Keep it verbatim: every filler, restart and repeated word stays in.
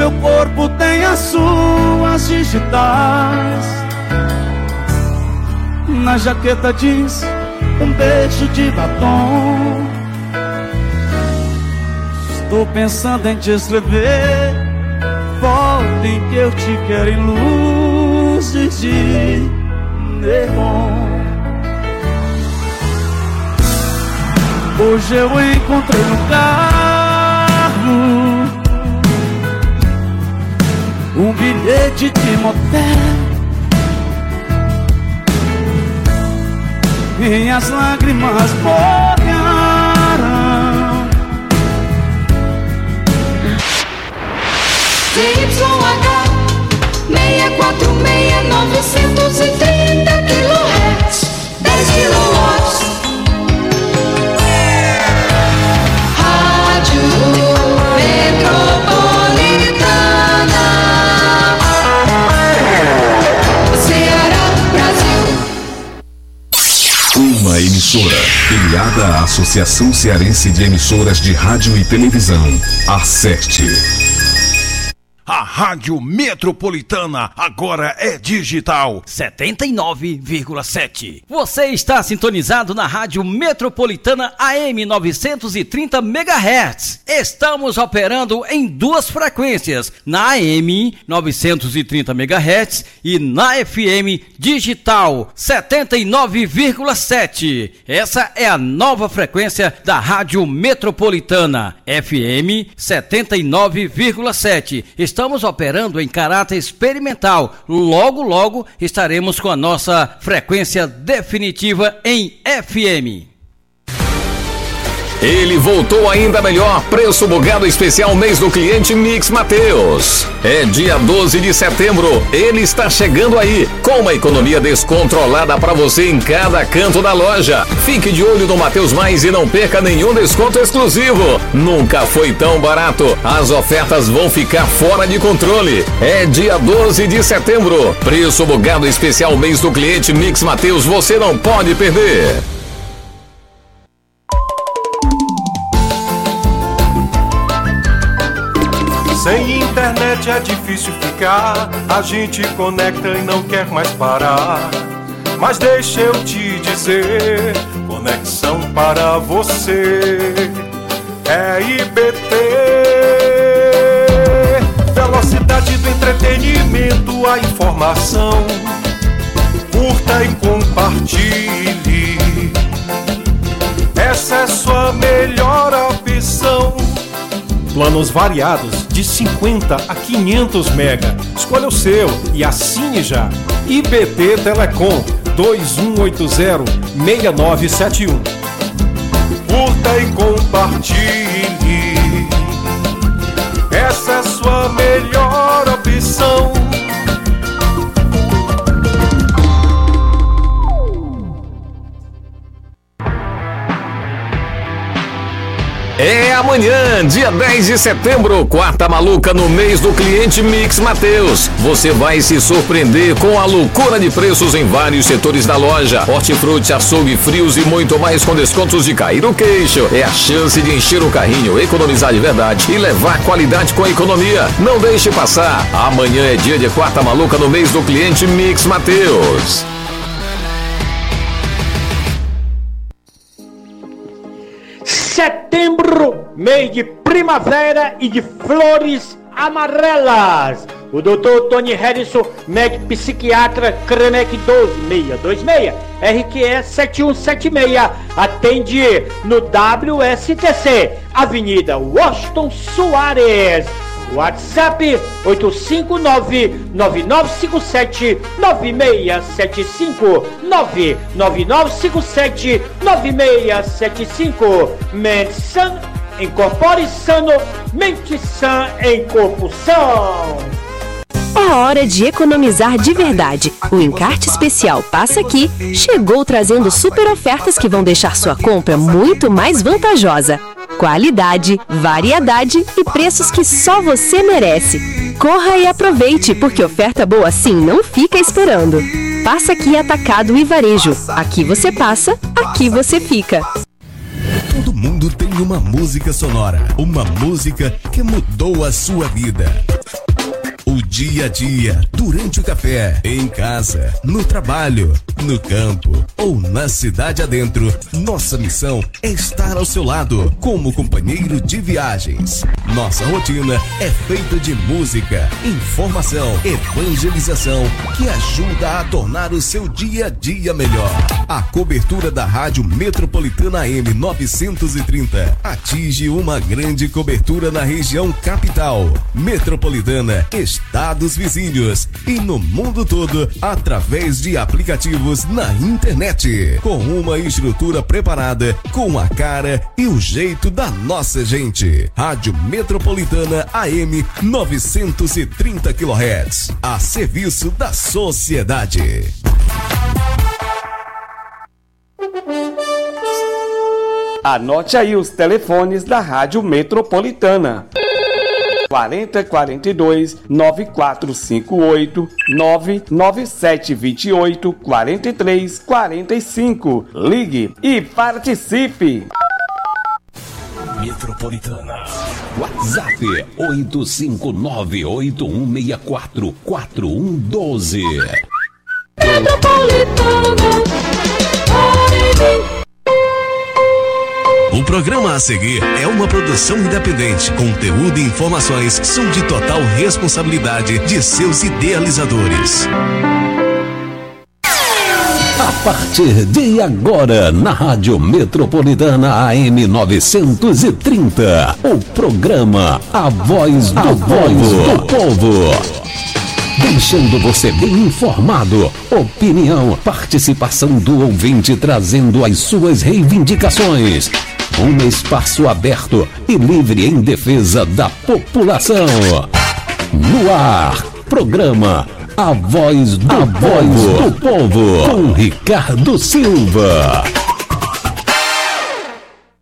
meu corpo tem as suas digitais. Na jaqueta diz um beijo de batom. Estou pensando em te escrever, volta em que eu te quero em luzes de neon. Hoje eu encontrei no carro um bilhete de motel. Minhas lágrimas molharam. Z Y H seis quatro seis novecentos e trinta quilohertz, dez quilowatts. Rádio Metropolitana, Ceará, Brasil. Uma emissora filiada à Associação Cearense de Emissoras de Rádio e Televisão, A Sete. A Rádio Metropolitana agora é digital. setenta e nove vírgula sete. Você está sintonizado na Rádio Metropolitana A M novecentos e trinta megahertz. Estamos operando em duas frequências, na A M novecentos e trinta megahertz e na F M digital setenta e nove vírgula sete. Essa é a nova frequência da Rádio Metropolitana, F M setenta e nove vírgula sete. Estamos operando em caráter experimental. Logo, logo estaremos com a nossa frequência definitiva em F M. Ele voltou ainda melhor, preço bugado especial mês do cliente Mix Mateus. É dia doze de setembro, ele está chegando aí, com uma economia descontrolada para você em cada canto da loja. Fique de olho no Mateus Mais e não perca nenhum desconto exclusivo. Nunca foi tão barato, as ofertas vão ficar fora de controle. É dia doze de setembro, preço bugado especial mês do cliente Mix Mateus, você não pode perder. Sem internet é difícil ficar, a gente conecta e não quer mais parar. Mas deixa eu te dizer, conexão para você é I B T. Velocidade do entretenimento, a informação, curta e compartilhe. Essa é sua melhor opção. Planos variados de cinquenta a quinhentos mega. Escolha o seu e assine já. I B T Telecom dois um oito zero seis nove sete um. Curta e compartilhe. Essa é sua melhor opção. É amanhã, dia dez de setembro, quarta maluca no mês do cliente Mix Mateus. Você vai se surpreender com a loucura de preços em vários setores da loja. Hortifruti, açougue, frios e muito mais com descontos de cair o queixo. É a chance de encher o carrinho, economizar de verdade e levar qualidade com a economia. Não deixe passar. Amanhã é dia de quarta maluca no mês do cliente Mix Mateus. Setembro, mês de primavera e de flores amarelas. O doutor Tony Harrison, médico psiquiatra, Cranec doze seis dois seis, R Q E sete um sete seis, atende no W S T C, Avenida Washington Soares. WhatsApp oito cinco nove, nove nove cinco sete, nove seis sete cinco, nove nove nove cinco sete, nove seis sete cinco. Mente sã, incorpore sano, mente sã em corpo são. É hora de economizar de verdade. O Encarte Especial Passa Aqui chegou trazendo super ofertas que vão deixar sua compra muito mais vantajosa. Qualidade, variedade e preços que só você merece. Corra e aproveite, porque oferta boa assim não fica esperando. Passa Aqui Atacado e Varejo. Aqui você passa, aqui você fica. Todo mundo tem uma música sonora, uma música que mudou a sua vida. O dia a dia, durante o café, em casa, no trabalho, no campo ou na cidade adentro, nossa missão é estar ao seu lado como companheiro de viagens. Nossa rotina é feita de música, informação, evangelização que ajuda a tornar o seu dia a dia melhor. A cobertura da Rádio Metropolitana A M novecentos e trinta atinge uma grande cobertura na região capital, metropolitana, estados vizinhos e no mundo todo através de aplicativos na internet, com uma estrutura preparada com a cara e o jeito da nossa gente. Rádio Metropolitana A M novecentos e trinta quilohertz, a serviço da sociedade. Anote aí os telefones da Rádio Metropolitana. quarenta, quarenta e dois, nove quatro cinco oito, nove nove sete dois oito, quarenta e três, quarenta e cinco. Ligue e participe. Metropolitana. WhatsApp oito cinco nove oito um seis quatro quatro um um dois. Metropolitana. O programa a seguir é uma produção independente. Conteúdo e informações são de total responsabilidade de seus idealizadores. A partir de agora, na Rádio Metropolitana A M novecentos e trinta, o programa A Voz do, a Voz do Povo. Deixando você bem informado, opinião, participação do ouvinte trazendo as suas reivindicações. Um espaço aberto e livre em defesa da população. No ar, programa A Voz do, a Voz do Povo, com Ricardo Silva.